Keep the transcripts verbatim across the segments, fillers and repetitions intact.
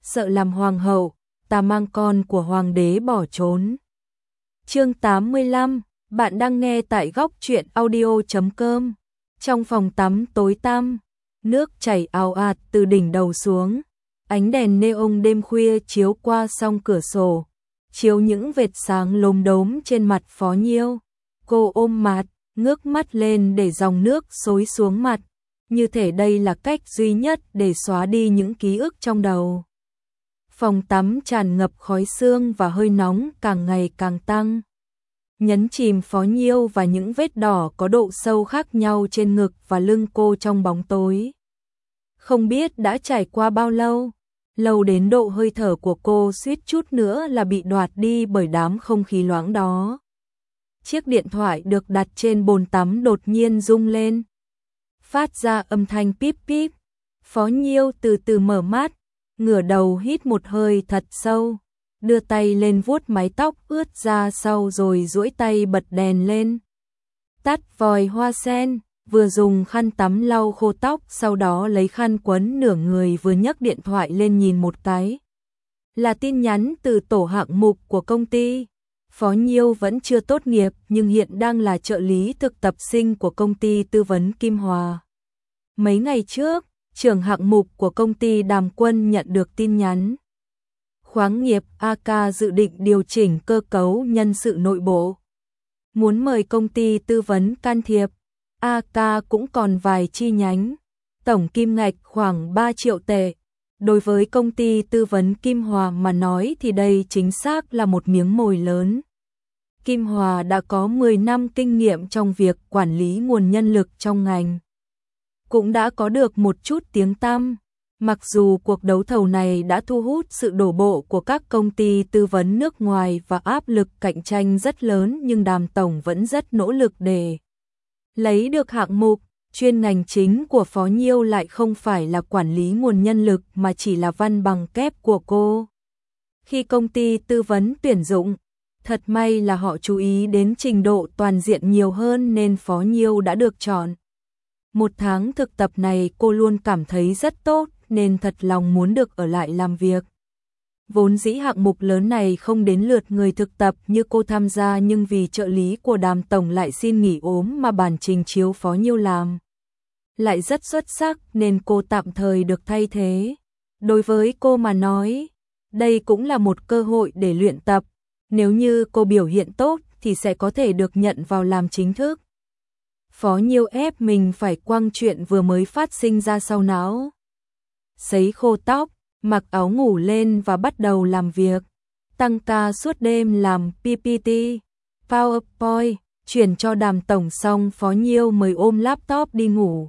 sợ làm hoàng hậu, ta mang con của hoàng đế bỏ trốn. Chương tám mươi lăm, bạn đang nghe tại góc truyện audio chấm com. Trong phòng tắm tối tăm, nước chảy ào ạt từ đỉnh đầu xuống, ánh đèn neon đêm khuya chiếu qua song cửa sổ, chiếu những vệt sáng lốm đốm trên mặt Phó Nhiêu. Cô ôm mặt, ngước mắt lên để dòng nước xối xuống mặt, như thể đây là cách duy nhất để xóa đi những ký ức trong đầu. Phòng tắm tràn ngập khói sương và hơi nóng càng ngày càng tăng, nhấn chìm Phó Nhiêu và những vết đỏ có độ sâu khác nhau trên ngực và lưng cô trong bóng tối. Không biết đã trải qua bao lâu, lâu đến độ hơi thở của cô suýt chút nữa là bị đoạt đi bởi đám không khí loãng đó. Chiếc điện thoại được đặt trên bồn tắm đột nhiên rung lên, phát ra âm thanh píp píp. Phó Nhiêu từ từ mở mắt, ngửa đầu hít một hơi thật sâu, đưa tay lên vuốt mái tóc ướt ra sau rồi duỗi tay bật đèn lên. Tắt vòi hoa sen, vừa dùng khăn tắm lau khô tóc, sau đó lấy khăn quấn nửa người, vừa nhấc điện thoại lên nhìn một cái. Là tin nhắn từ tổ hạng mục của công ty. Phó Nhiêu vẫn chưa tốt nghiệp nhưng hiện đang là trợ lý thực tập sinh của công ty tư vấn Kim Hòa. Mấy ngày trước, trưởng hạng mục của công ty Đàm Quân nhận được tin nhắn. Khoáng nghiệp a ca dự định điều chỉnh cơ cấu nhân sự nội bộ, muốn mời công ty tư vấn can thiệp. a ca cũng còn vài chi nhánh, tổng kim ngạch khoảng ba triệu tệ. Đối với công ty tư vấn Kim Hòa mà nói thì đây chính xác là một miếng mồi lớn. Kim Hòa đã có mười năm kinh nghiệm trong việc quản lý nguồn nhân lực trong ngành, cũng đã có được một chút tiếng tăm. Mặc dù cuộc đấu thầu này đã thu hút sự đổ bộ của các công ty tư vấn nước ngoài và áp lực cạnh tranh rất lớn, nhưng Đàm tổng vẫn rất nỗ lực để lấy được hạng mục. Chuyên ngành chính của Phó Nhiêu lại không phải là quản lý nguồn nhân lực mà chỉ là văn bằng kép của cô. Khi công ty tư vấn tuyển dụng, thật may là họ chú ý đến trình độ toàn diện nhiều hơn nên Phó Nhiêu đã được chọn. Một tháng thực tập này cô luôn cảm thấy rất tốt nên thật lòng muốn được ở lại làm việc. Vốn dĩ hạng mục lớn này không đến lượt người thực tập như cô tham gia, nhưng vì trợ lý của Đàm tổng lại xin nghỉ ốm mà bản trình chiếu Phó Nhiêu làm lại rất xuất sắc nên cô tạm thời được thay thế. Đối với cô mà nói, đây cũng là một cơ hội để luyện tập. Nếu như cô biểu hiện tốt thì sẽ có thể được nhận vào làm chính thức. Phó Nhiêu ép mình phải quăng chuyện vừa mới phát sinh ra sau não. Sấy khô tóc, mặc áo ngủ lên và bắt đầu làm việc. Tăng ca suốt đêm làm pê pê tê, PowerPoint, chuyển cho Đàm tổng xong Phó Nhiêu mới ôm laptop đi ngủ.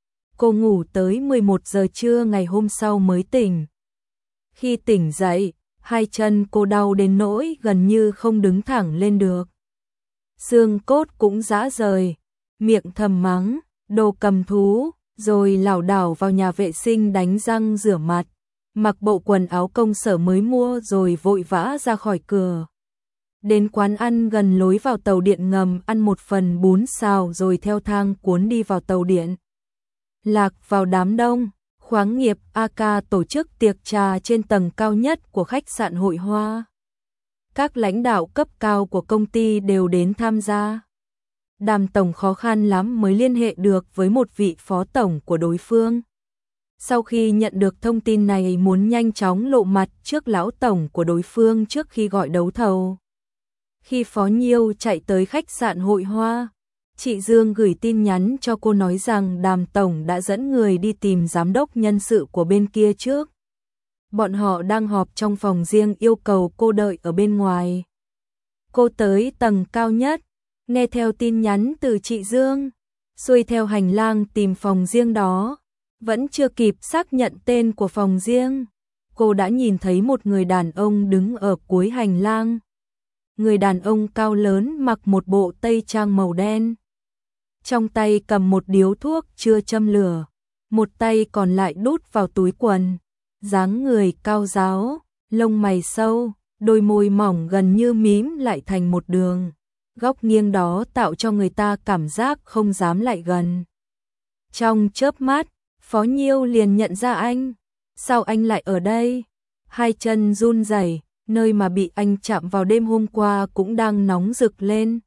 Cô ngủ tới mười một giờ trưa ngày hôm sau mới tỉnh. Khi tỉnh dậy, hai chân cô đau đến nỗi gần như không đứng thẳng lên được. Xương cốt cũng rã rời, miệng thầm mắng, đồ cầm thú, rồi lảo đảo vào nhà vệ sinh đánh răng rửa mặt, mặc bộ quần áo công sở mới mua rồi vội vã ra khỏi cửa. Đến quán ăn gần lối vào tàu điện ngầm ăn một phần bún xào rồi theo thang cuốn đi vào tàu điện. Lạc vào đám đông, khoáng nghiệp a ca tổ chức tiệc trà trên tầng cao nhất của khách sạn Hội Hoa. Các lãnh đạo cấp cao của công ty đều đến tham gia. Đàm tổng khó khăn lắm mới liên hệ được với một vị phó tổng của đối phương. Sau khi nhận được thông tin này, muốn nhanh chóng lộ mặt trước lão tổng của đối phương trước khi gọi đấu thầu. Khi Phó Nhiêu chạy tới khách sạn Hội Hoa, chị Dương gửi tin nhắn cho cô nói rằng Đàm tổng đã dẫn người đi tìm giám đốc nhân sự của bên kia trước. Bọn họ đang họp trong phòng riêng, yêu cầu cô đợi ở bên ngoài. Cô tới tầng cao nhất, nghe theo tin nhắn từ chị Dương, xuôi theo hành lang tìm phòng riêng đó. Vẫn chưa kịp xác nhận tên của phòng riêng, cô đã nhìn thấy một người đàn ông đứng ở cuối hành lang. Người đàn ông cao lớn mặc một bộ tây trang màu đen, trong tay cầm một điếu thuốc chưa châm lửa, một tay còn lại đút vào túi quần. Dáng người cao ráo, lông mày sâu, đôi môi mỏng gần như mím lại thành một đường. Góc nghiêng đó tạo cho người ta cảm giác không dám lại gần. Trong chớp mắt, Phó Nhiêu liền nhận ra anh. Sao anh lại ở đây? hai chân run rẩy, nơi mà bị anh chạm vào đêm hôm qua cũng đang nóng rực lên.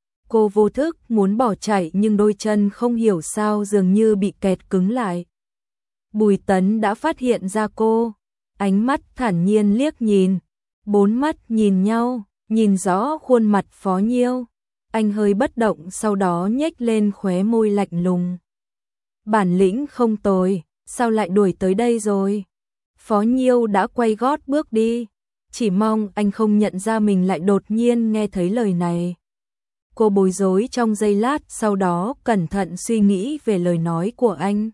Cô vô thức muốn bỏ chạy nhưng đôi chân không hiểu sao dường như bị kẹt cứng lại. Bùi Tấn đã phát hiện ra cô, ánh mắt thản nhiên liếc nhìn, bốn mắt nhìn nhau, nhìn rõ khuôn mặt Phó Nhiêu. Anh hơi bất động sau đó nhếch lên khóe môi lạnh lùng. Bản lĩnh không tồi, sao lại đuổi tới đây rồi? Phó Nhiêu đã quay gót bước đi, chỉ mong anh không nhận ra mình lại đột nhiên nghe thấy lời này. Cô bối rối trong giây lát, sau đó cẩn thận suy nghĩ về lời nói của anh.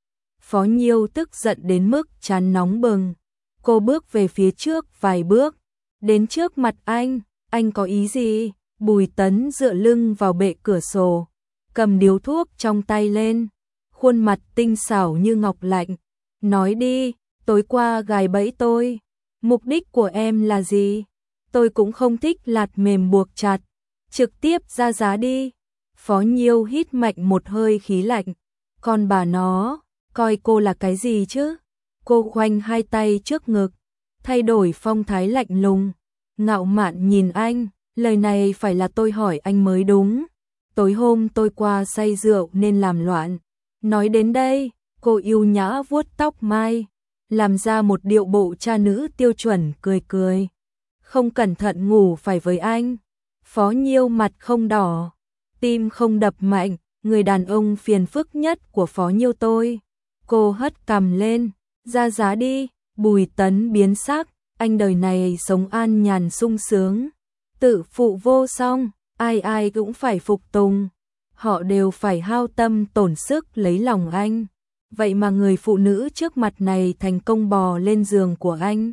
Phó Nhiêu tức giận đến mức trán nóng bừng. Cô bước về phía trước vài bước, đến trước mặt anh. Anh có ý gì? Bùi Tấn dựa lưng vào bệ cửa sổ, cầm điếu thuốc trong tay lên, khuôn mặt tinh xảo như ngọc lạnh. Nói đi, tối qua gài bẫy tôi, mục đích của em là gì? Tôi cũng không thích lạt mềm buộc chặt, trực tiếp ra giá đi. Phó Nhiêu hít mạnh một hơi khí lạnh. Còn bà nó, coi cô là cái gì chứ? Cô khoanh hai tay trước ngực, thay đổi phong thái lạnh lùng, ngạo mạn nhìn anh. Lời này phải là tôi hỏi anh mới đúng. Tối hôm tôi qua say rượu nên làm loạn. Nói đến đây, cô yêu nhã vuốt tóc mai, làm ra một điệu bộ cha nữ tiêu chuẩn, cười cười. Không cẩn thận ngủ phải với anh. Phó Nhiêu mặt không đỏ, tim không đập mạnh, người đàn ông phiền phức nhất của Phó Nhiêu tôi. Cô hất cằm lên, ra giá đi. Bùi Tấn biến sắc, anh đời này sống an nhàn sung sướng, tự phụ vô song, ai ai cũng phải phục tùng. Họ đều phải hao tâm tổn sức lấy lòng anh. Vậy mà người phụ nữ trước mặt này thành công bò lên giường của anh,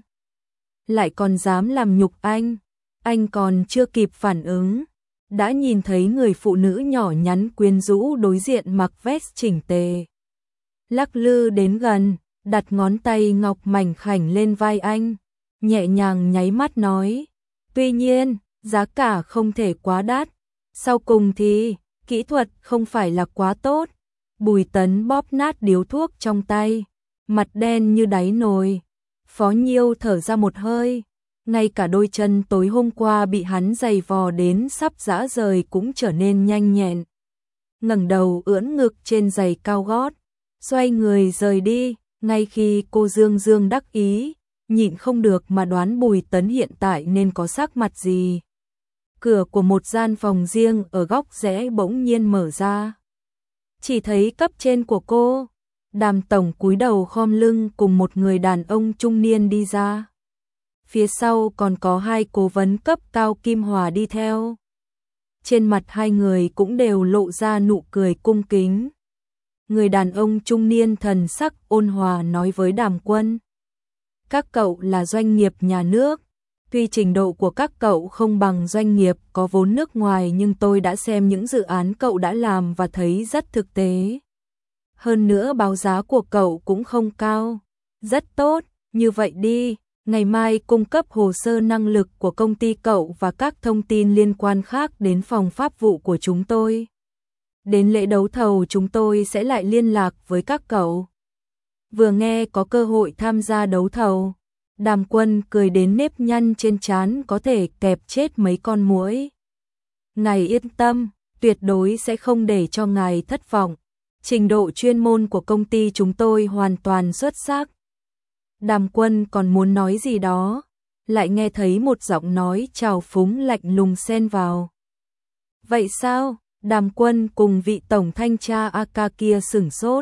lại còn dám làm nhục anh. Anh còn chưa kịp phản ứng, đã nhìn thấy người phụ nữ nhỏ nhắn quyến rũ đối diện mặc vest chỉnh tề, lắc lư đến gần, đặt ngón tay ngọc mảnh khảnh lên vai anh, nhẹ nhàng nháy mắt nói, tuy nhiên, giá cả không thể quá đắt, sau cùng thì, kỹ thuật không phải là quá tốt. Bùi Tấn bóp nát điếu thuốc trong tay, mặt đen như đáy nồi. Phó Nhiêu thở ra một hơi, ngay cả đôi chân tối hôm qua bị hắn giày vò đến sắp rã rời cũng trở nên nhanh nhẹn. Ngẩng đầu ưỡn ngực trên giày cao gót, xoay người rời đi. Ngay khi cô dương dương đắc ý, nhịn không được mà đoán Bùi Tấn hiện tại nên có sắc mặt gì. Cửa của một gian phòng riêng ở góc rẽ bỗng nhiên mở ra. Chỉ thấy cấp trên của cô, Đàm tổng cúi đầu khom lưng cùng một người đàn ông trung niên đi ra. Phía sau còn có hai cố vấn cấp cao Kim Hòa đi theo. Trên mặt hai người cũng đều lộ ra nụ cười cung kính. Người đàn ông trung niên thần sắc ôn hòa nói với Đàm Quân, các cậu là doanh nghiệp nhà nước, tuy trình độ của các cậu không bằng doanh nghiệp có vốn nước ngoài nhưng tôi đã xem những dự án cậu đã làm và thấy rất thực tế. Hơn nữa báo giá của cậu cũng không cao. Rất tốt, như vậy đi, ngày mai cung cấp hồ sơ năng lực của công ty cậu và các thông tin liên quan khác đến phòng pháp vụ của chúng tôi. Đến lễ đấu thầu chúng tôi sẽ lại liên lạc với các cậu. Vừa nghe có cơ hội tham gia đấu thầu, Đàm Quân cười đến nếp nhăn trên trán có thể kẹp chết mấy con muỗi. Ngài yên tâm, tuyệt đối sẽ không để cho ngài thất vọng. Trình độ chuyên môn của công ty chúng tôi hoàn toàn xuất sắc. Đàm Quân còn muốn nói gì đó, lại nghe thấy một giọng nói trào phúng lạnh lùng xen vào. Vậy sao? Đàm Quân cùng vị tổng thanh tra a ca kia sửng sốt.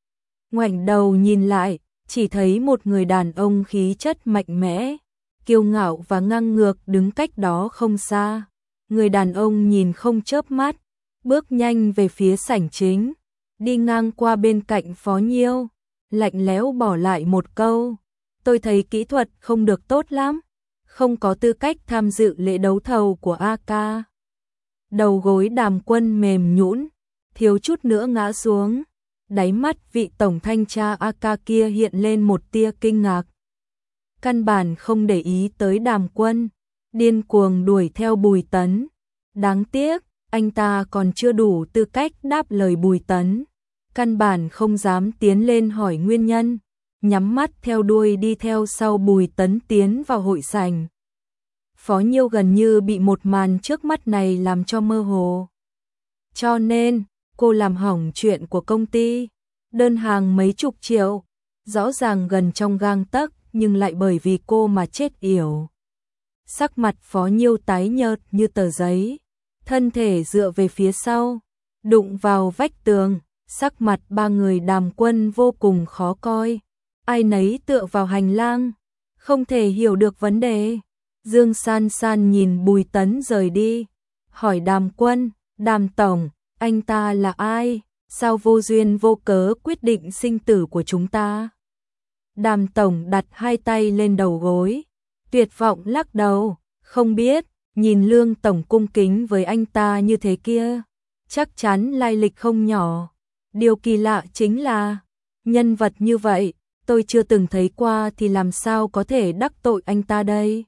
Ngoảnh đầu nhìn lại, chỉ thấy một người đàn ông khí chất mạnh mẽ, kiêu ngạo và ngang ngược đứng cách đó không xa. Người đàn ông nhìn không chớp mắt, bước nhanh về phía sảnh chính, đi ngang qua bên cạnh Phó Nhiêu, lạnh lẽo bỏ lại một câu, tôi thấy kỹ thuật không được tốt lắm, không có tư cách tham dự lễ đấu thầu của a ca. Đầu gối Đàm Quân mềm nhũn, thiếu chút nữa ngã xuống. Đáy mắt vị tổng thanh tra a ca kia hiện lên một tia kinh ngạc. Căn bản không để ý tới Đàm Quân, điên cuồng đuổi theo Bùi Tấn. Đáng tiếc, anh ta còn chưa đủ tư cách đáp lời Bùi Tấn. Căn bản không dám tiến lên hỏi nguyên nhân. nhắm mắt theo đuôi đi theo sau Bùi Tấn tiến vào hội sảnh. Phó Nhiêu gần như bị một màn trước mắt này làm cho mơ hồ. Cho nên, cô làm hỏng chuyện của công ty, đơn hàng mấy chục triệu, rõ ràng gần trong gang tấc nhưng lại bởi vì cô mà chết yểu. Sắc mặt Phó Nhiêu tái nhợt như tờ giấy, thân thể dựa về phía sau, đụng vào vách tường, sắc mặt ba người Đàm Quân vô cùng khó coi. Ai nấy tựa vào hành lang, không thể hiểu được vấn đề. Dương San San nhìn Bùi Tấn rời đi, hỏi Đàm Quân, Đàm Tổng, anh ta là ai? Sao vô duyên vô cớ quyết định sinh tử của chúng ta? Đàm Tổng đặt hai tay lên đầu gối, tuyệt vọng lắc đầu, không biết, nhìn Lương Tổng cung kính với anh ta như thế kia, chắc chắn lai lịch không nhỏ. Điều kỳ lạ chính là, nhân vật như vậy, tôi chưa từng thấy qua thì làm sao có thể đắc tội anh ta đây?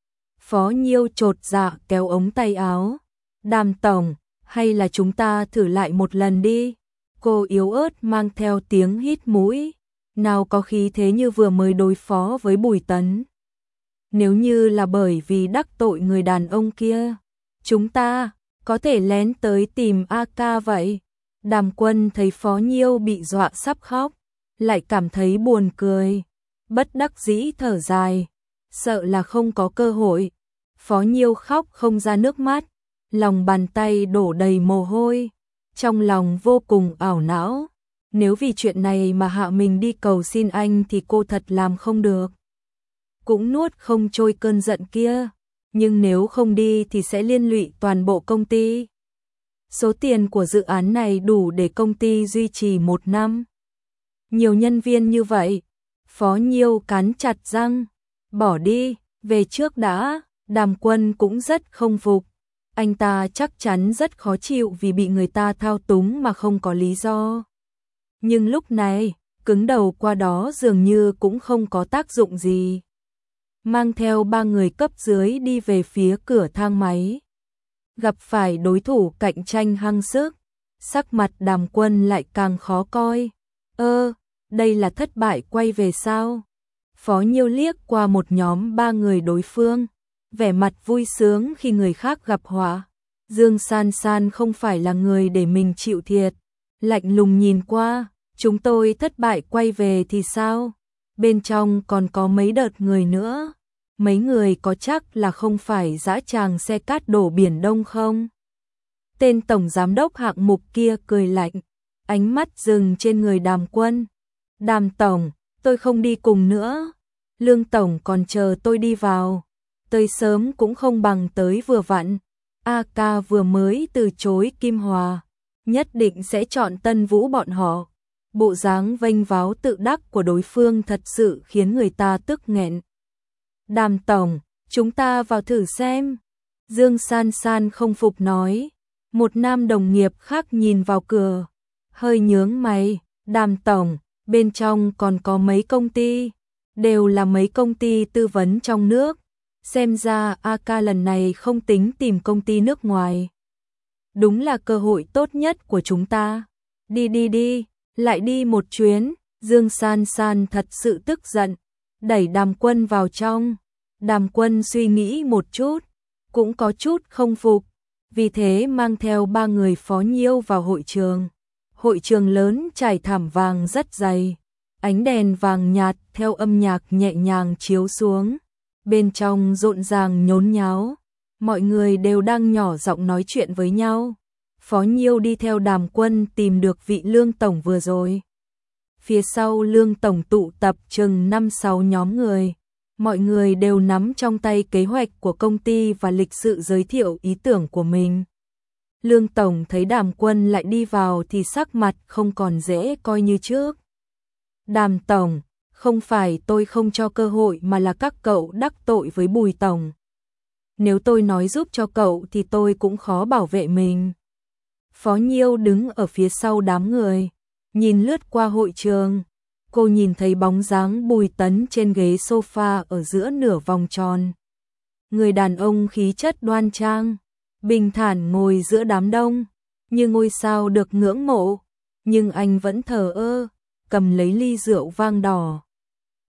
Phó Nhiêu chột dạ kéo ống tay áo. Đàm Tổng, hay là chúng ta thử lại một lần đi? Cô yếu ớt mang theo tiếng hít mũi, nào có khí thế như vừa mới đối phó với Bùi Tấn. Nếu như là bởi vì đắc tội người đàn ông kia, chúng ta có thể lén tới tìm A Ca vậy. Đàm Quân thấy Phó Nhiêu bị dọa sắp khóc, lại cảm thấy buồn cười, bất đắc dĩ thở dài, sợ là không có cơ hội. Phó Nhiêu khóc không ra nước mắt, lòng bàn tay đổ đầy mồ hôi, trong lòng vô cùng ảo não. Nếu vì chuyện này mà hạ mình đi cầu xin anh thì cô thật làm không được. Cũng nuốt không trôi cơn giận kia, nhưng nếu không đi thì sẽ liên lụy toàn bộ công ty. Số tiền của dự án này đủ để công ty duy trì một năm. Nhiều nhân viên như vậy, Phó Nhiêu cắn chặt răng, bỏ đi, về trước đã. Đàm Quân cũng rất không phục, anh ta chắc chắn rất khó chịu vì bị người ta thao túng mà không có lý do. Nhưng lúc này, cứng đầu qua đó dường như cũng không có tác dụng gì. Mang theo ba người cấp dưới đi về phía cửa thang máy. Gặp phải đối thủ cạnh tranh hăng sức, sắc mặt Đàm Quân lại càng khó coi. Ơ, đây là thất bại quay về sao? Phó Nhiêu liếc qua một nhóm ba người đối phương, vẻ mặt vui sướng khi người khác gặp họa. Dương San San không phải là người để mình chịu thiệt, lạnh lùng nhìn qua, chúng tôi thất bại quay về thì sao? Bên trong còn có mấy đợt người nữa, mấy người có chắc là không phải dã tràng xe cát đổ biển Đông không? Tên tổng giám đốc hạng mục kia cười lạnh, ánh mắt dừng trên người Đàm Quân. Đàm Tổng, tôi không đi cùng nữa, Lương Tổng còn chờ tôi đi vào. Tới sớm cũng không bằng tới vừa vặn. A Ca vừa mới từ chối Kim Hòa, nhất định sẽ chọn Tân Vũ bọn họ. Bộ dáng vênh váo tự đắc của đối phương thật sự khiến người ta tức nghẹn. Đàm Tổng, chúng ta vào thử xem. Dương San San không phục nói. Một nam đồng nghiệp khác nhìn vào cửa, hơi nhướng mày. Đàm Tổng, bên trong còn có mấy công ty, đều là mấy công ty tư vấn trong nước. Xem ra A Ca lần này không tính tìm công ty nước ngoài. Đúng là cơ hội tốt nhất của chúng ta. Đi đi đi, lại đi một chuyến. Dương San San thật sự tức giận, đẩy Đàm Quân vào trong. Đàm Quân suy nghĩ một chút, cũng có chút không phục, vì thế mang theo ba người Phó Nhiêu vào hội trường. Hội trường lớn trải thảm vàng rất dày, ánh đèn vàng nhạt theo âm nhạc nhẹ nhàng chiếu xuống. Bên trong rộn ràng nhốn nháo, mọi người đều đang nhỏ giọng nói chuyện với nhau. Phó Nhiêu đi theo Đàm Quân tìm được vị Lương Tổng vừa rồi. Phía sau Lương Tổng tụ tập chừng năm sáu nhóm người. Mọi người đều nắm trong tay kế hoạch của công ty và lịch sự giới thiệu ý tưởng của mình. Lương Tổng thấy Đàm Quân lại đi vào thì sắc mặt không còn dễ coi như trước. Đàm Tổng, không phải tôi không cho cơ hội mà là các cậu đắc tội với Bùi Tổng. Nếu tôi nói giúp cho cậu thì tôi cũng khó bảo vệ mình. Phó Nhiêu đứng ở phía sau đám người, nhìn lướt qua hội trường. Cô nhìn thấy bóng dáng Bùi Tấn trên ghế sofa ở giữa nửa vòng tròn. Người đàn ông khí chất đoan trang, bình thản ngồi giữa đám đông, như ngôi sao được ngưỡng mộ. Nhưng anh vẫn thờ ơ, cầm lấy ly rượu vang đỏ,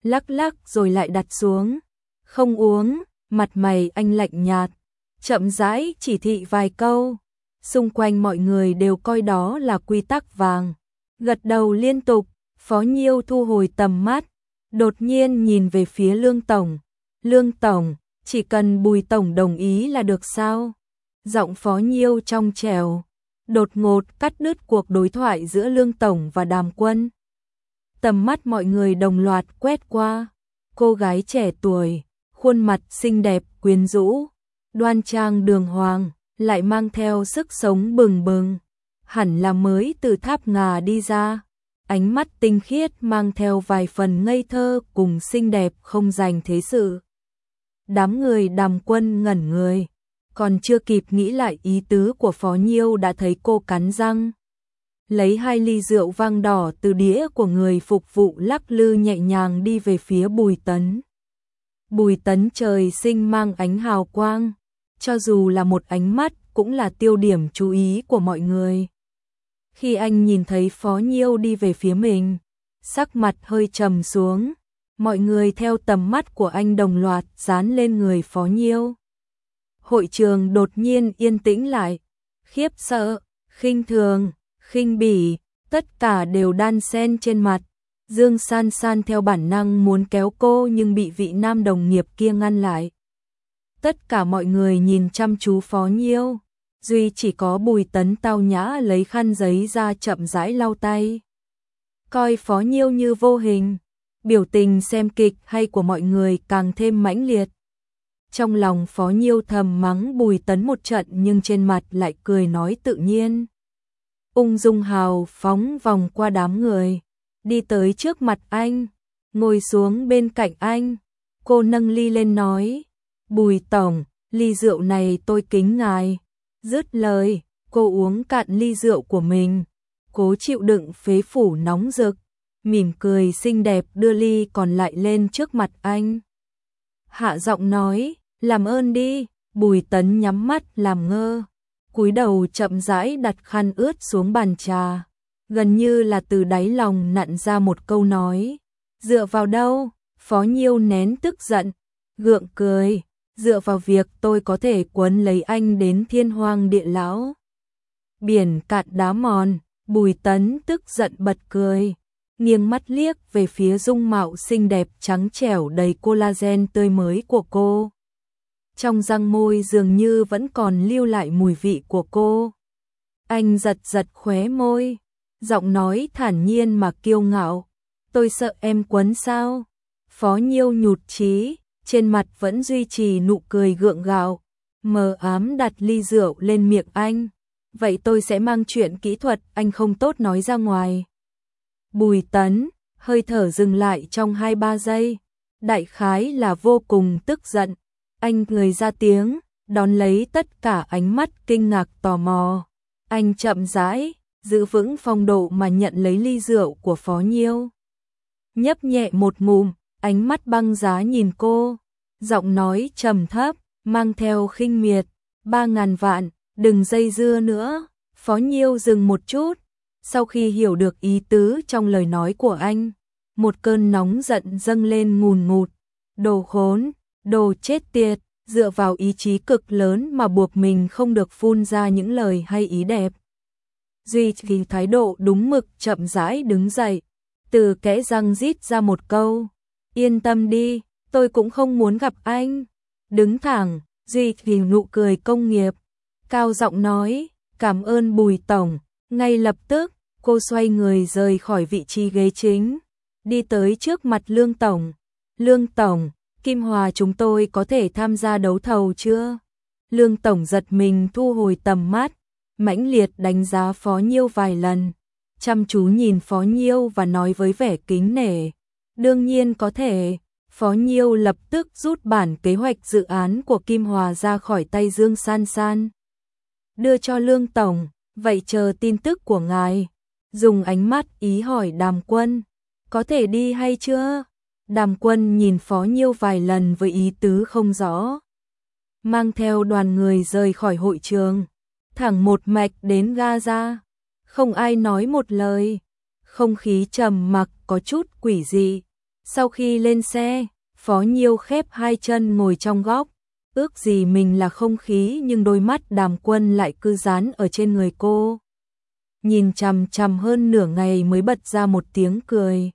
lắc lắc rồi lại đặt xuống. Không uống, mặt mày anh lạnh nhạt, chậm rãi chỉ thị vài câu. Xung quanh mọi người đều coi đó là quy tắc vàng. Gật đầu liên tục, Phó Nhiêu thu hồi tầm mắt, đột nhiên nhìn về phía Lương Tổng. Lương Tổng, chỉ cần Bùi Tổng đồng ý là được sao? Giọng Phó Nhiêu trong trẻo, đột ngột cắt đứt cuộc đối thoại giữa Lương Tổng và Đàm Quân. Tầm mắt mọi người đồng loạt quét qua. Cô gái trẻ tuổi, khuôn mặt xinh đẹp quyến rũ, đoan trang đường hoàng, lại mang theo sức sống bừng bừng, hẳn là mới từ tháp ngà đi ra. Ánh mắt tinh khiết mang theo vài phần ngây thơ cùng xinh đẹp không dành thế sự. Đám người Đàm Quân ngẩn người, còn chưa kịp nghĩ lại ý tứ của Phó Nhiêu đã thấy cô cắn răng, lấy hai ly rượu vang đỏ từ đĩa của người phục vụ lắc lư nhẹ nhàng đi về phía Bùi Tấn. Bùi Tấn trời sinh mang ánh hào quang, cho dù là một ánh mắt cũng là tiêu điểm chú ý của mọi người. Khi anh nhìn thấy Phó Nhiêu đi về phía mình, sắc mặt hơi trầm xuống, mọi người theo tầm mắt của anh đồng loạt dán lên người Phó Nhiêu. Hội trường đột nhiên yên tĩnh lại, khiếp sợ, khinh thường, khinh bỉ, tất cả đều đan xen trên mặt. Dương San San theo bản năng muốn kéo cô nhưng bị vị nam đồng nghiệp kia ngăn lại. Tất cả mọi người nhìn chăm chú Phó Nhiêu, duy chỉ có Bùi Tấn tao nhã lấy khăn giấy ra chậm rãi lau tay. Coi Phó Nhiêu như vô hình, biểu tình xem kịch hay của mọi người càng thêm mãnh liệt. Trong lòng Phó Nhiêu thầm mắng Bùi Tấn một trận nhưng trên mặt lại cười nói tự nhiên. Ung dung hào phóng vòng qua đám người, đi tới trước mặt anh, ngồi xuống bên cạnh anh. Cô nâng ly lên nói, Bùi Tổng, ly rượu này tôi kính ngài. Dứt lời, cô uống cạn ly rượu của mình, cố chịu đựng phế phủ nóng rực, mỉm cười xinh đẹp đưa ly còn lại lên trước mặt anh. Hạ giọng nói, làm ơn đi. Bùi Tấn nhắm mắt làm ngơ, cúi đầu chậm rãi đặt khăn ướt xuống bàn trà, gần như là từ đáy lòng nặn ra một câu nói. Dựa vào đâu? Phó Nhiêu nén tức giận, gượng cười. Dựa vào việc tôi có thể quấn lấy anh đến thiên hoang địa lão, biển cạn đá mòn. Bùi Tấn tức giận bật cười, nghiêng mắt liếc về phía dung mạo xinh đẹp trắng trẻo đầy collagen tươi mới của cô. Trong răng môi dường như vẫn còn lưu lại mùi vị của cô. Anh giật giật khóe môi, giọng nói thản nhiên mà kiêu ngạo, tôi sợ em quấn sao? Phó Nhiêu nhụt chí, trên mặt vẫn duy trì nụ cười gượng gạo, mờ ám đặt ly rượu lên miệng anh. Vậy tôi sẽ mang chuyện kỹ thuật anh không tốt nói ra ngoài. Bùi Tấn, hơi thở dừng lại trong hai ba giây, đại khái là vô cùng tức giận. Anh cười ra tiếng, đón lấy tất cả ánh mắt kinh ngạc tò mò. Anh chậm rãi, giữ vững phong độ mà nhận lấy ly rượu của Phó Nhiêu. Nhấp nhẹ một ngụm, ánh mắt băng giá nhìn cô, giọng nói trầm thấp, mang theo khinh miệt, ba ngàn vạn, đừng dây dưa nữa. Phó Nhiêu dừng một chút, sau khi hiểu được ý tứ trong lời nói của anh, một cơn nóng giận dâng lên ngùn ngụt. Đồ khốn, đồ chết tiệt, dựa vào ý chí cực lớn mà buộc mình không được phun ra những lời hay ý đẹp. Duy trì thái độ đúng mực chậm rãi đứng dậy, từ kẽ răng rít ra một câu, yên tâm đi, tôi cũng không muốn gặp anh. Đứng thẳng, duy trì nụ cười công nghiệp, cao giọng nói, cảm ơn Bùi Tổng. Ngay lập tức, cô xoay người rời khỏi vị trí ghế chính, đi tới trước mặt Lương Tổng. Lương Tổng, Kim Hòa chúng tôi có thể tham gia đấu thầu chưa? Lương Tổng giật mình thu hồi tầm mắt, mãnh liệt đánh giá Phó Nhiêu vài lần, chăm chú nhìn Phó Nhiêu và nói với vẻ kính nể, đương nhiên có thể. Phó Nhiêu lập tức rút bản kế hoạch dự án của Kim Hòa ra khỏi tay Dương San San, đưa cho Lương Tổng, vậy chờ tin tức của ngài. Dùng ánh mắt ý hỏi Đàm Quân, có thể đi hay chưa? Đàm Quân nhìn Phó Nhiêu vài lần với ý tứ không rõ, mang theo đoàn người rời khỏi hội trường, thẳng một mạch đến Gaza. Không ai nói một lời, không khí trầm mặc có chút quỷ dị. Sau khi lên xe, Phó Nhiêu khép hai chân ngồi trong góc, ước gì mình là không khí nhưng đôi mắt Đàm Quân lại cứ dán ở trên người cô. Nhìn chằm chằm hơn nửa ngày mới bật ra một tiếng cười.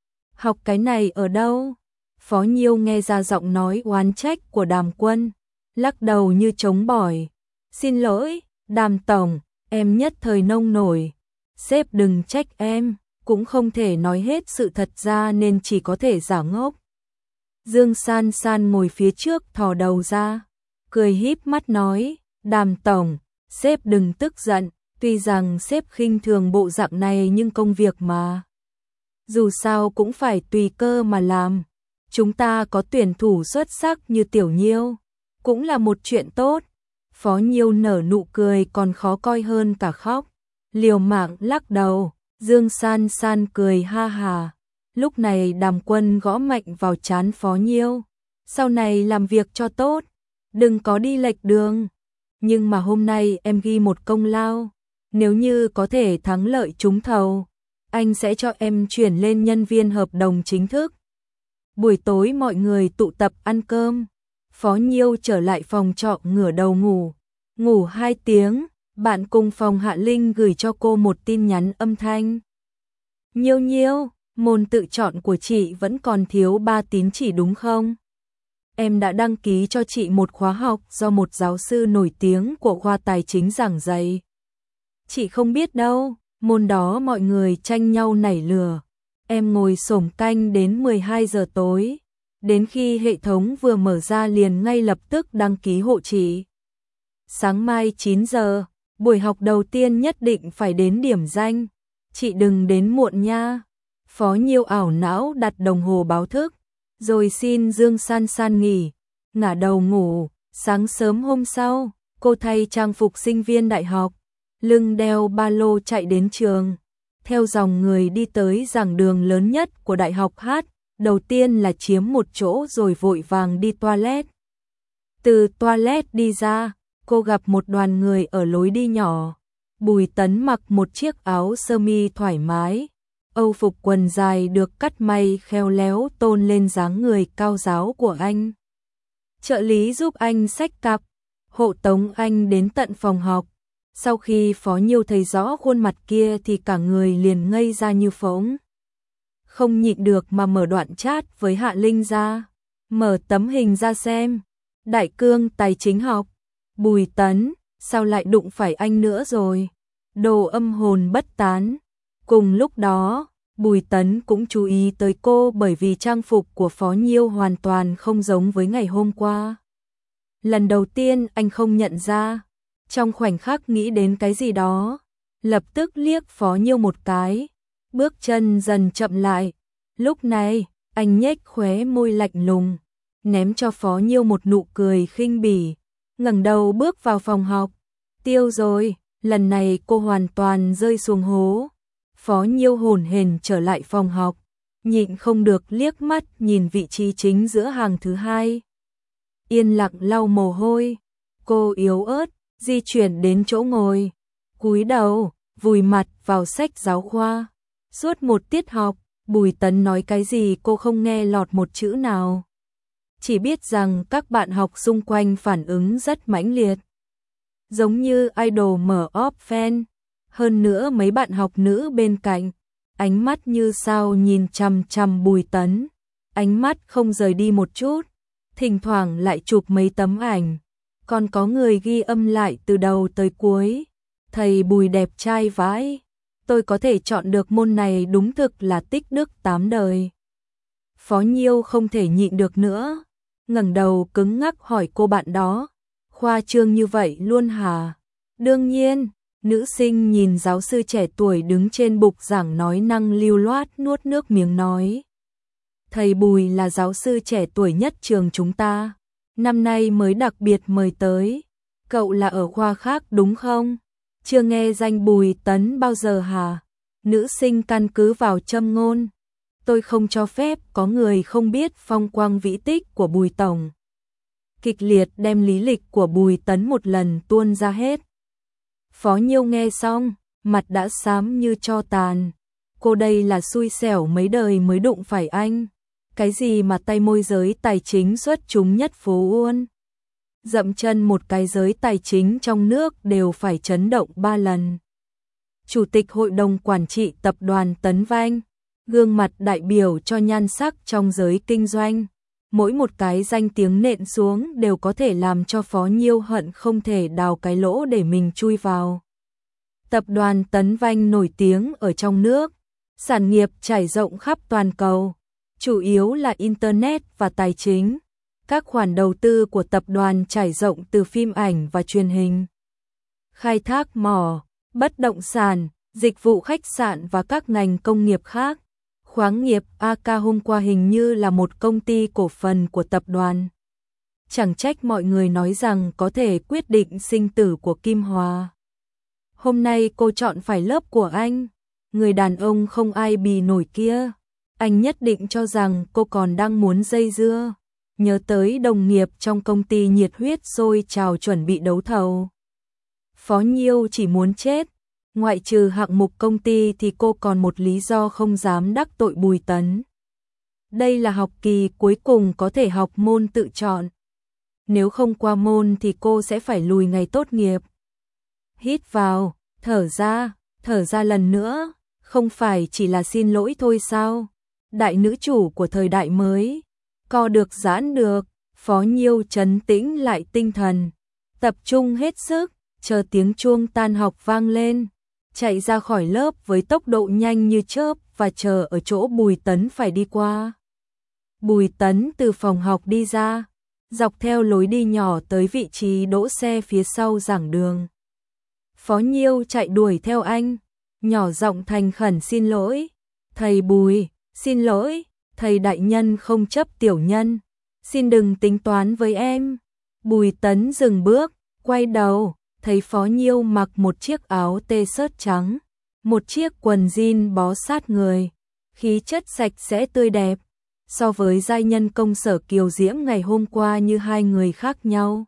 Học cái này ở đâu? Phó Nhiêu nghe ra giọng nói oán trách của Đàm Quân, lắc đầu như chống bỏi. Xin lỗi, Đàm Tổng, em nhất thời nông nổi. Sếp đừng trách em, cũng không thể nói hết sự thật ra nên chỉ có thể giả ngốc. Dương San San ngồi phía trước thò đầu ra, cười híp mắt nói, Đàm Tổng, sếp đừng tức giận, tuy rằng sếp khinh thường bộ dạng này nhưng công việc mà. Dù sao cũng phải tùy cơ mà làm, chúng ta có tuyển thủ xuất sắc như Tiểu Nhiêu, cũng là một chuyện tốt. Phó Nhiêu nở nụ cười còn khó coi hơn cả khóc, liều mạng lắc đầu. Dương San San cười ha hà. Lúc này Đàm Quân gõ mạnh vào trán Phó Nhiêu. Sau này làm việc cho tốt, đừng có đi lệch đường. Nhưng mà hôm nay em ghi một công lao, nếu như có thể thắng lợi trúng thầu, anh sẽ cho em chuyển lên nhân viên hợp đồng chính thức. Buổi tối mọi người tụ tập ăn cơm. Phó Nhiêu trở lại phòng trọ ngửa đầu ngủ. Ngủ hai tiếng, bạn cùng phòng Hạ Linh gửi cho cô một tin nhắn âm thanh. Nhiêu Nhiêu, môn tự chọn của chị vẫn còn thiếu ba tín chỉ đúng không? Em đã đăng ký cho chị một khóa học do một giáo sư nổi tiếng của khoa tài chính giảng dạy. Chị không biết đâu, môn đó mọi người tranh nhau nảy lửa. Em ngồi xổm canh đến mười hai giờ tối, đến khi hệ thống vừa mở ra liền ngay lập tức đăng ký hộ chị. Sáng mai chín giờ, buổi học đầu tiên nhất định phải đến điểm danh, chị đừng đến muộn nha. Phó Nhiêu ảo não đặt đồng hồ báo thức, rồi xin Dương San San nghỉ, ngả đầu ngủ. Sáng sớm hôm sau, cô thay trang phục sinh viên đại học, lưng đeo ba lô chạy đến trường, theo dòng người đi tới giảng đường lớn nhất của đại học hát, đầu tiên là chiếm một chỗ rồi vội vàng đi toilet. Từ toilet đi ra, cô gặp một đoàn người ở lối đi nhỏ. Bùi Tấn mặc một chiếc áo sơ mi thoải mái, âu phục quần dài được cắt may khéo léo tôn lên dáng người cao ráo của anh. Trợ lý giúp anh xách cặp, hộ tống anh đến tận phòng học. Sau khi Phó Nhiêu thấy rõ khuôn mặt kia thì cả người liền ngây ra như phỗng. Không nhịn được mà mở đoạn chat với Hạ Linh ra, mở tấm hình ra xem. Đại cương tài chính học, Bùi Tấn, sao lại đụng phải anh nữa rồi? Đồ âm hồn bất tán. Cùng lúc đó, Bùi Tấn cũng chú ý tới cô bởi vì trang phục của Phó Nhiêu hoàn toàn không giống với ngày hôm qua. Lần đầu tiên anh không nhận ra, trong khoảnh khắc nghĩ đến cái gì đó, lập tức liếc Phó Nhiêu một cái, bước chân dần chậm lại. Lúc này, anh nhếch khóe môi lạnh lùng, ném cho Phó Nhiêu một nụ cười khinh bỉ, ngẩng đầu bước vào phòng học. Tiêu rồi, lần này cô hoàn toàn rơi xuống hố. Phó Nhiêu hổn hển trở lại phòng học, nhịn không được liếc mắt nhìn vị trí chính giữa hàng thứ hai. Yên lặng lau mồ hôi, cô yếu ớt di chuyển đến chỗ ngồi, cúi đầu, vùi mặt vào sách giáo khoa. Suốt một tiết học, Bùi Tấn nói cái gì cô không nghe lọt một chữ nào. Chỉ biết rằng các bạn học xung quanh phản ứng rất mãnh liệt, giống như idol mở off fan. Hơn nữa mấy bạn học nữ bên cạnh, ánh mắt như sao nhìn chằm chằm Bùi Tấn, ánh mắt không rời đi một chút, thỉnh thoảng lại chụp mấy tấm ảnh, còn có người ghi âm lại từ đầu tới cuối. Thầy Bùi đẹp trai vãi, tôi có thể chọn được môn này đúng thực là tích đức tám đời. Phó Nhiêu không thể nhịn được nữa, ngẩng đầu cứng ngắc hỏi cô bạn đó, khoa trương như vậy luôn hả? Đương nhiên. Nữ sinh nhìn giáo sư trẻ tuổi đứng trên bục giảng nói năng lưu loát nuốt nước miếng nói. Thầy Bùi là giáo sư trẻ tuổi nhất trường chúng ta, năm nay mới đặc biệt mời tới. Cậu là ở khoa khác đúng không? Chưa nghe danh Bùi Tấn bao giờ hả? Nữ sinh căn cứ vào châm ngôn. Tôi không cho phép có người không biết phong quang vĩ tích của Bùi Tổng. Kịch liệt đem lý lịch của Bùi Tấn một lần tuôn ra hết. Phó Nhiêu nghe xong, mặt đã xám như tro tàn. Cô đây là xui xẻo mấy đời mới đụng phải anh. Cái gì mà tay môi giới tài chính xuất chúng nhất phố Uôn. Dậm chân một cái giới tài chính trong nước đều phải chấn động ba lần. Chủ tịch hội đồng quản trị tập đoàn Tấn Vanh, gương mặt đại biểu cho nhan sắc trong giới kinh doanh. Mỗi một cái danh tiếng nện xuống đều có thể làm cho Phó Nhiêu hận không thể đào cái lỗ để mình chui vào. Tập đoàn Tấn Vanh nổi tiếng ở trong nước, sản nghiệp trải rộng khắp toàn cầu, chủ yếu là Internet và tài chính. Các khoản đầu tư của tập đoàn trải rộng từ phim ảnh và truyền hình, khai thác mỏ, bất động sản, dịch vụ khách sạn và các ngành công nghiệp khác. Khoáng nghiệp a ca hôm qua hình như là một công ty cổ phần của tập đoàn. Chẳng trách mọi người nói rằng có thể quyết định sinh tử của Kim Hòa. Hôm nay cô chọn phải lớp của anh, người đàn ông không ai bì nổi kia. Anh nhất định cho rằng cô còn đang muốn dây dưa. Nhớ tới đồng nghiệp trong công ty nhiệt huyết sôi trào chuẩn bị đấu thầu. Phó Nhiêu chỉ muốn chết. Ngoại trừ hạng mục công ty thì cô còn một lý do không dám đắc tội Bùi Tấn. Đây là học kỳ cuối cùng có thể học môn tự chọn. Nếu không qua môn thì cô sẽ phải lùi ngày tốt nghiệp. Hít vào, thở ra, thở ra lần nữa. Không phải chỉ là xin lỗi thôi sao? Đại nữ chủ của thời đại mới. Co được giãn được. Phó Nhiêu trấn tĩnh lại tinh thần. Tập trung hết sức, chờ tiếng chuông tan học vang lên. Chạy ra khỏi lớp với tốc độ nhanh như chớp và chờ ở chỗ Bùi Tấn phải đi qua. Bùi Tấn từ phòng học đi ra, dọc theo lối đi nhỏ tới vị trí đỗ xe phía sau giảng đường. Phó Nhiêu chạy đuổi theo anh, nhỏ giọng thành khẩn xin lỗi. Thầy Bùi, xin lỗi, thầy đại nhân không chấp tiểu nhân, xin đừng tính toán với em. Bùi Tấn dừng bước, quay đầu. Thấy Phó Nhiêu mặc một chiếc áo t-shirt trắng, một chiếc quần jean bó sát người, khí chất sạch sẽ tươi đẹp, so với giai nhân công sở kiều diễm ngày hôm qua như hai người khác nhau.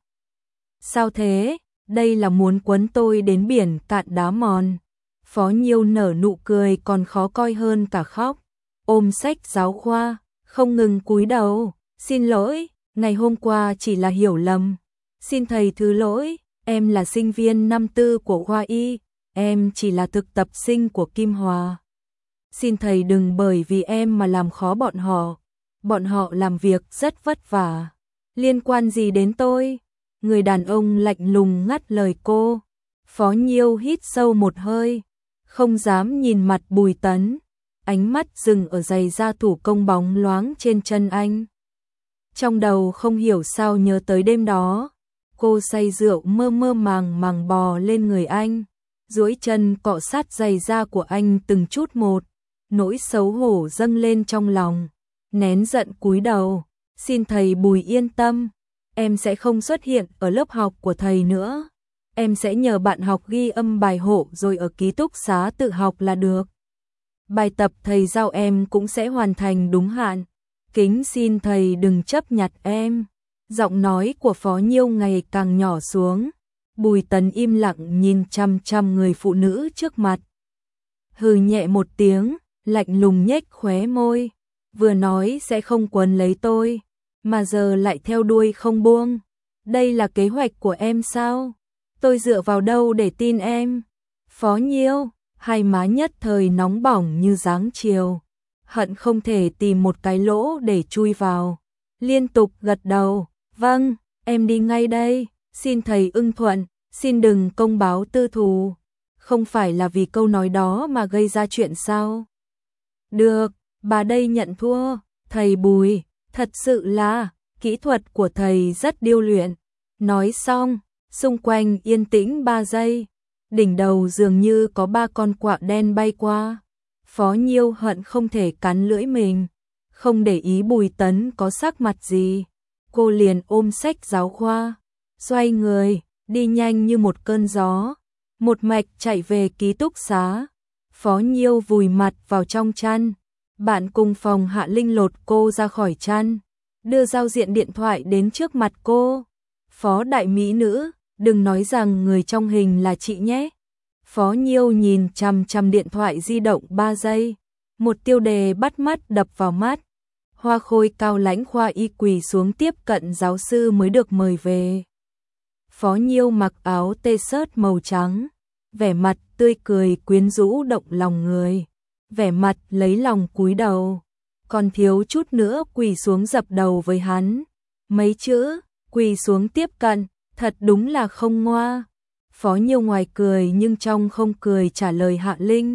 Sao thế, đây là muốn quấn tôi đến biển cạn đá mòn. Phó Nhiêu nở nụ cười còn khó coi hơn cả khóc, ôm sách giáo khoa, không ngừng cúi đầu, xin lỗi, ngày hôm qua chỉ là hiểu lầm, xin thầy thứ lỗi. Em là sinh viên năm tư của khoa y, em chỉ là thực tập sinh của Kim Hòa. Xin thầy đừng bởi vì em mà làm khó bọn họ. Bọn họ làm việc rất vất vả. Liên quan gì đến tôi? Người đàn ông lạnh lùng ngắt lời cô. Phó Nhiêu hít sâu một hơi, không dám nhìn mặt Bùi Tấn. Ánh mắt dừng ở giày da thủ công bóng loáng trên chân anh. Trong đầu không hiểu sao nhớ tới đêm đó. Cô say rượu mơ mơ màng màng bò lên người anh, duỗi chân cọ sát giày da của anh từng chút một, nỗi xấu hổ dâng lên trong lòng, nén giận cúi đầu, xin thầy Bùi yên tâm, em sẽ không xuất hiện ở lớp học của thầy nữa, em sẽ nhờ bạn học ghi âm bài hộ rồi ở ký túc xá tự học là được. Bài tập thầy giao em cũng sẽ hoàn thành đúng hạn, kính xin thầy đừng chấp nhặt em. Giọng nói của Phó Nhiêu ngày càng nhỏ xuống. Bùi Tấn im lặng nhìn chăm chăm người phụ nữ trước mặt. Hừ nhẹ một tiếng, lạnh lùng nhếch khóe môi. Vừa nói sẽ không quấn lấy tôi, mà giờ lại theo đuôi không buông. Đây là kế hoạch của em sao? Tôi dựa vào đâu để tin em? Phó Nhiêu, hai má nhất thời nóng bỏng như dáng chiều. Hận không thể tìm một cái lỗ để chui vào. Liên tục gật đầu. Vâng, em đi ngay đây, xin thầy ưng thuận, xin đừng công báo tư thù. Không phải là vì câu nói đó mà gây ra chuyện sao? Được, bà đây nhận thua, thầy Bùi, thật sự là, kỹ thuật của thầy rất điêu luyện. Nói xong, xung quanh yên tĩnh ba giây, đỉnh đầu dường như có ba con quạ đen bay qua. Phó Nhiêu hận không thể cắn lưỡi mình, không để ý Bùi Tấn có sắc mặt gì. Cô liền ôm sách giáo khoa, xoay người, đi nhanh như một cơn gió, một mạch chạy về ký túc xá. Phó Nhiêu vùi mặt vào trong chăn, bạn cùng phòng Hạ Linh lột cô ra khỏi chăn, đưa giao diện điện thoại đến trước mặt cô. Phó đại mỹ nữ, đừng nói rằng người trong hình là chị nhé. Phó Nhiêu nhìn chằm chằm điện thoại di động ba giây, một tiêu đề bắt mắt đập vào mắt. Hoa Khôi cao lãnh khoa y quỳ xuống tiếp cận giáo sư mới được mời về. Phó Nhiêu mặc áo t-shirt màu trắng, vẻ mặt tươi cười quyến rũ động lòng người, vẻ mặt lấy lòng cúi đầu, còn thiếu chút nữa quỳ xuống dập đầu với hắn. Mấy chữ, quỳ xuống tiếp cận, thật đúng là không ngoa. Phó Nhiêu ngoài cười nhưng trong không cười trả lời Hạ Linh.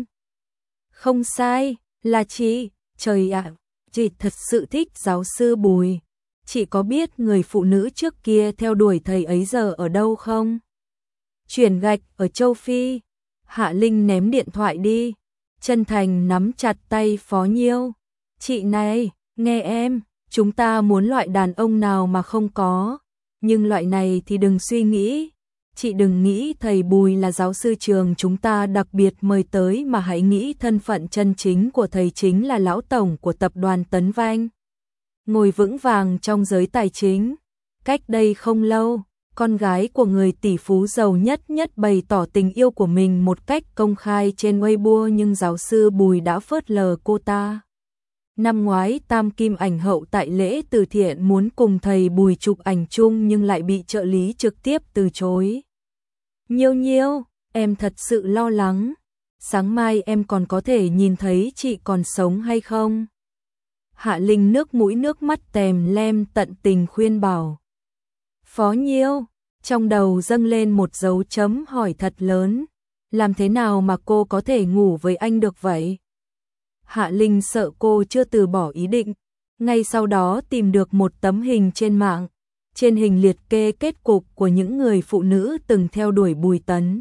Không sai, là chị, trời ạ, chị thật sự thích giáo sư Bùi. Chị có biết người phụ nữ trước kia theo đuổi thầy ấy giờ ở đâu không? Chuyển gạch ở châu Phi. Hạ Linh ném điện thoại đi, chân thành nắm chặt tay Phó Nhiêu. Chị này, nghe em, chúng ta muốn loại đàn ông nào mà không có, nhưng loại này thì đừng suy nghĩ. Chị đừng nghĩ thầy Bùi là giáo sư trường chúng ta đặc biệt mời tới, mà hãy nghĩ thân phận chân chính của thầy chính là lão tổng của tập đoàn Tấn Vanh, ngồi vững vàng trong giới tài chính. Cách đây không lâu, con gái của người tỷ phú giàu nhất nhất bày tỏ tình yêu của mình một cách công khai trên Weibo, nhưng giáo sư Bùi đã phớt lờ cô ta. Năm ngoái Tam Kim ảnh hậu tại lễ từ thiện muốn cùng thầy Bùi chụp ảnh chung nhưng lại bị trợ lý trực tiếp từ chối. Nhiêu Nhiêu, em thật sự lo lắng. Sáng mai em còn có thể nhìn thấy chị còn sống hay không? Hạ Linh nước mũi nước mắt tèm lem tận tình khuyên bảo. Phó Nhiêu, trong đầu dâng lên một dấu chấm hỏi thật lớn. Làm thế nào mà cô có thể ngủ với anh được vậy? Hạ Linh sợ cô chưa từ bỏ ý định, ngay sau đó tìm được một tấm hình trên mạng. Trên hình liệt kê kết cục của những người phụ nữ từng theo đuổi Bùi Tấn.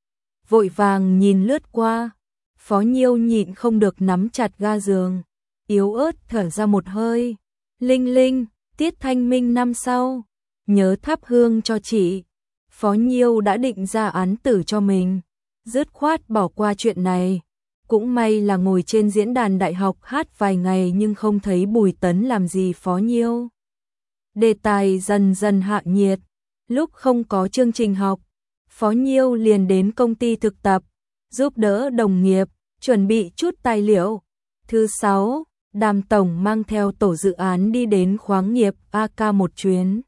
Vội vàng nhìn lướt qua, Phó Nhiêu nhịn không được nắm chặt ga giường, yếu ớt thở ra một hơi. Linh Linh, tiết thanh minh năm sau, nhớ thắp hương cho chị. Phó Nhiêu đã định ra án tử cho mình, dứt khoát bỏ qua chuyện này. Cũng may là ngồi trên diễn đàn đại học hát vài ngày nhưng không thấy Bùi Tấn làm gì Phó Nhiêu. Đề tài dần dần hạ nhiệt, lúc không có chương trình học, Phó Nhiêu liền đến công ty thực tập, giúp đỡ đồng nghiệp, chuẩn bị chút tài liệu. Thứ sáu, Đàm Tổng mang theo tổ dự án đi đến khoáng nghiệp a ca một chuyến.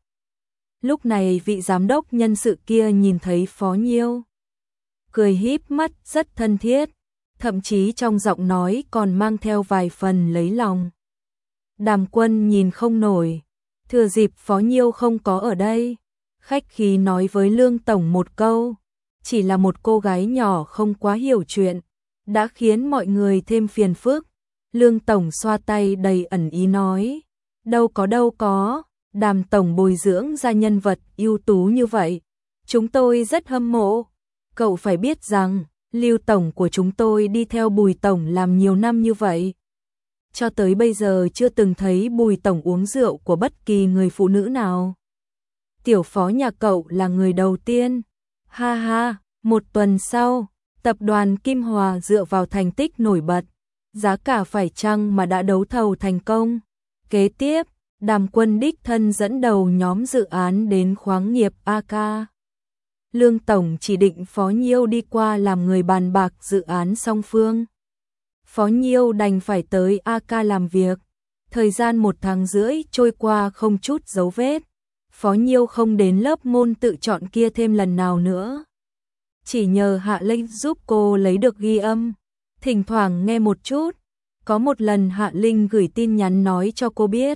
Lúc này vị giám đốc nhân sự kia nhìn thấy Phó Nhiêu, cười híp mắt rất thân thiết, thậm chí trong giọng nói còn mang theo vài phần lấy lòng. Đàm Quân nhìn không nổi, thừa dịp Phó Nhiêu không có ở đây, khách khí nói với Lương Tổng một câu, chỉ là một cô gái nhỏ không quá hiểu chuyện, đã khiến mọi người thêm phiền phức. Lương Tổng xoa tay đầy ẩn ý nói, đâu có đâu có, Đàm Tổng bồi dưỡng ra nhân vật ưu tú như vậy, chúng tôi rất hâm mộ. Cậu phải biết rằng, Lưu Tổng của chúng tôi đi theo Bùi Tổng làm nhiều năm như vậy. Cho tới bây giờ chưa từng thấy Bùi Tổng uống rượu của bất kỳ người phụ nữ nào. Tiểu Phó nhà cậu là người đầu tiên. Ha ha, một tuần sau, tập đoàn Kim Hòa dựa vào thành tích nổi bật, giá cả phải chăng mà đã đấu thầu thành công. Kế tiếp, Đàm Quân đích thân dẫn đầu nhóm dự án đến khoáng nghiệp a ca. Lương Tổng chỉ định Phó Nhiêu đi qua làm người bàn bạc dự án song phương. Phó Nhiêu đành phải tới a ca làm việc. Thời gian một tháng rưỡi trôi qua không chút dấu vết. Phó Nhiêu không đến lớp môn tự chọn kia thêm lần nào nữa. Chỉ nhờ Hạ Linh giúp cô lấy được ghi âm. Thỉnh thoảng nghe một chút. Có một lần Hạ Linh gửi tin nhắn nói cho cô biết.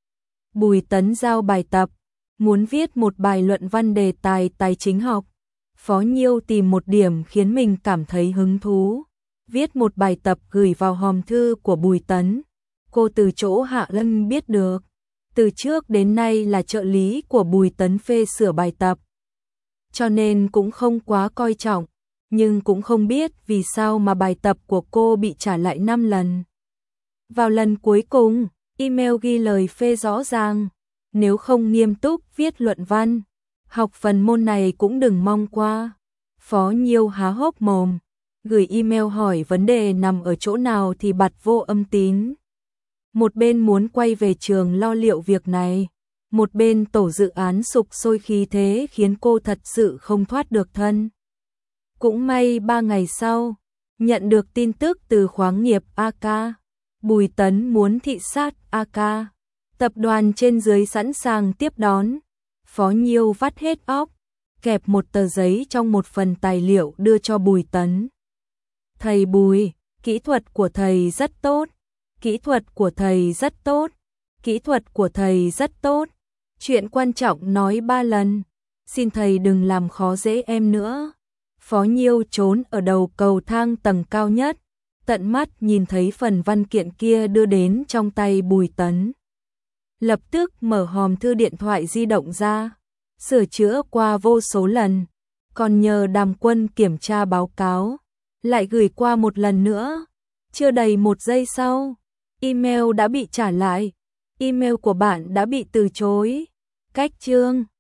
Bùi Tấn giao bài tập, muốn viết một bài luận văn đề tài tài chính học. Phó Nhiêu tìm một điểm khiến mình cảm thấy hứng thú. Viết một bài tập gửi vào hòm thư của Bùi Tấn. Cô từ chỗ Hạ Linh biết được, từ trước đến nay là trợ lý của Bùi Tấn phê sửa bài tập. Cho nên cũng không quá coi trọng, nhưng cũng không biết vì sao mà bài tập của cô bị trả lại năm lần. Vào lần cuối cùng, email ghi lời phê rõ ràng, nếu không nghiêm túc viết luận văn, học phần môn này cũng đừng mong qua. Phó Nhiêu há hốc mồm, gửi email hỏi vấn đề nằm ở chỗ nào thì bật vô âm tín. Một bên muốn quay về trường lo liệu việc này, một bên tổ dự án sục sôi khí thế khiến cô thật sự không thoát được thân. Cũng may ba ngày sau, nhận được tin tức từ khoáng nghiệp a ca. Bùi Tấn muốn thị sát a ca. Tập đoàn trên dưới sẵn sàng tiếp đón. Phó Nhiêu vắt hết óc, kẹp một tờ giấy trong một phần tài liệu đưa cho Bùi Tấn. Thầy Bùi, kỹ thuật của thầy rất tốt. Kỹ thuật của thầy rất tốt. Kỹ thuật của thầy rất tốt. Chuyện quan trọng nói ba lần. Xin thầy đừng làm khó dễ em nữa. Phó Nhiêu trốn ở đầu cầu thang tầng cao nhất, tận mắt nhìn thấy phần văn kiện kia đưa đến trong tay Bùi Tấn. Lập tức mở hòm thư điện thoại di động ra, sửa chữa qua vô số lần, còn nhờ Đàm Quân kiểm tra báo cáo, lại gửi qua một lần nữa. Chưa đầy một giây sau, email đã bị trả lại. Email của bạn đã bị từ chối. Cách chương